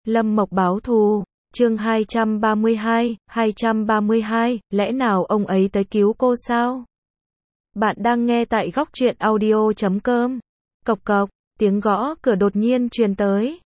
Lâm Mộc báo thù, chương 232, lẽ nào ông ấy tới cứu cô sao? Bạn đang nghe tại góc truyện audio.com. Cộc cộc, tiếng gõ cửa đột nhiên truyền tới.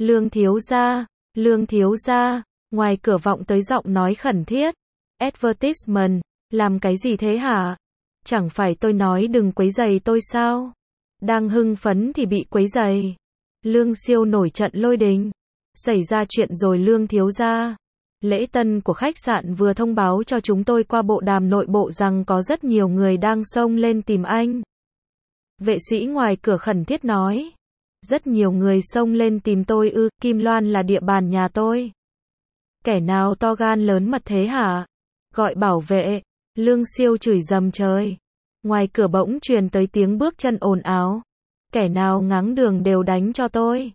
Lương thiếu gia, ngoài cửa vọng tới giọng nói khẩn thiết. Advertisement, làm cái gì thế hả? Chẳng phải tôi nói đừng quấy rầy tôi sao? Đang hưng phấn thì bị quấy rầy. Lương Siêu nổi trận lôi đình. Xảy ra chuyện rồi Lương thiếu gia. Lễ tân của khách sạn vừa thông báo cho chúng tôi qua bộ đàm nội bộ rằng có rất nhiều người đang xông lên tìm anh. Vệ sĩ ngoài cửa khẩn thiết nói. Rất nhiều người xông lên tìm tôi ư? Kim Loan là địa bàn nhà tôi. Kẻ nào to gan lớn mật thế hả? Gọi bảo vệ. Lương Siêu chửi rầm trời. Ngoài cửa bỗng truyền tới tiếng bước chân ồn ào. Kẻ nào ngáng đường đều đánh cho tôi.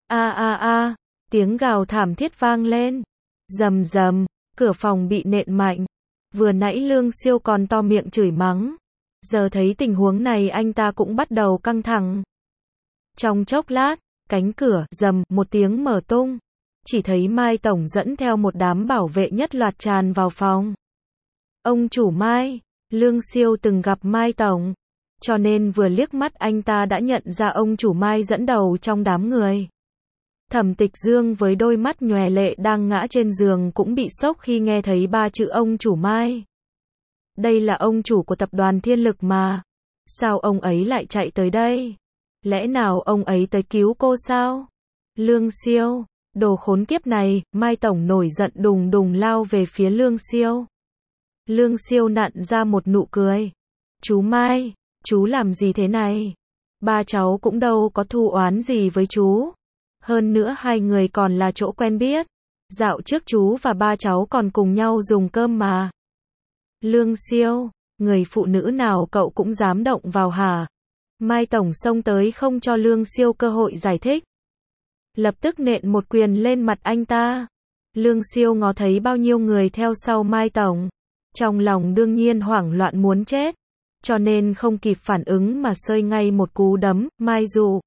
Tiếng gào thảm thiết vang lên. Rầm rầm, cửa phòng bị nện mạnh. Vừa nãy Lương Siêu còn to miệng chửi mắng. Giờ thấy tình huống này anh ta cũng bắt đầu căng thẳng. Trong chốc lát, cánh cửa rầm một tiếng mở tung. Chỉ thấy Mai Tổng dẫn theo một đám bảo vệ nhất loạt tràn vào phòng. Ông chủ Mai, Lương Siêu từng gặp Mai Tổng. Cho nên vừa liếc mắt anh ta đã nhận ra ông chủ Mai dẫn đầu trong đám người. Thẩm Tịch Dương với đôi mắt nhòe lệ đang ngã trên giường cũng bị sốc khi nghe thấy ba chữ ông chủ Mai. Đây là ông chủ của tập đoàn Thiên Lực mà. Sao ông ấy lại chạy tới đây? Lẽ nào ông ấy tới cứu cô sao? Lương Siêu, đồ khốn kiếp này, Mai Tổng nổi giận đùng đùng lao về phía Lương Siêu. Lương Siêu nặn ra một nụ cười. Chú Mai, chú làm gì thế này? Ba cháu cũng đâu có thù oán gì với chú. Hơn nữa hai người còn là chỗ quen biết. Dạo trước chú và ba cháu còn cùng nhau dùng cơm mà. Lương Siêu, người phụ nữ nào cậu cũng dám động vào hả? Mai Tổng xông tới không cho Lương Siêu cơ hội giải thích. Lập tức nện một quyền lên mặt anh ta. Lương Siêu ngó thấy bao nhiêu người theo sau Mai Tổng. Trong lòng đương nhiên hoảng loạn muốn chết. Cho nên không kịp phản ứng mà xơi ngay một cú đấm. Mai dụ.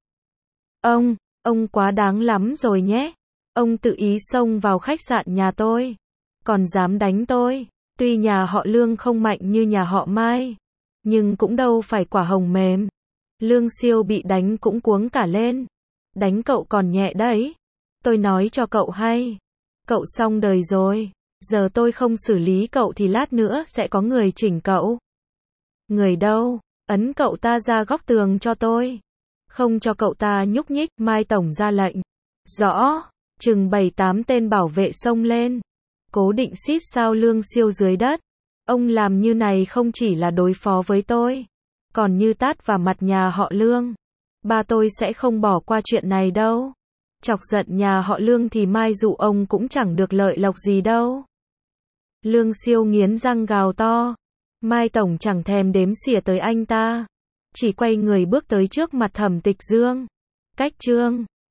Ông quá đáng lắm rồi nhé. Ông tự ý xông vào khách sạn nhà tôi. Còn dám đánh tôi. Tuy nhà họ Lương không mạnh như nhà họ Mai. Nhưng cũng đâu phải quả hồng mềm. Lương Siêu bị đánh cũng cuống cả lên. Đánh cậu còn nhẹ đấy. Tôi nói cho cậu hay. Cậu xong đời rồi. Giờ tôi không xử lý cậu thì lát nữa sẽ có người chỉnh cậu. Người đâu? Ấn cậu ta ra góc tường cho tôi. Không cho cậu ta nhúc nhích. Mai Tổng ra lệnh. Rõ. Chừng 7-8 tên bảo vệ xông lên. Cố định xít sao Lương Siêu dưới đất. Ông làm như này không chỉ là đối phó với tôi. Còn như tát vào mặt nhà họ Lương. Ba tôi sẽ không bỏ qua chuyện này đâu. Chọc giận nhà họ Lương thì mai dụ ông cũng chẳng được lợi lộc gì đâu. Lương Siêu nghiến răng gào to. Mai Tổng chẳng thèm đếm xỉa tới anh ta. Chỉ quay người bước tới trước mặt Thẩm Tịch Dương. Cách chương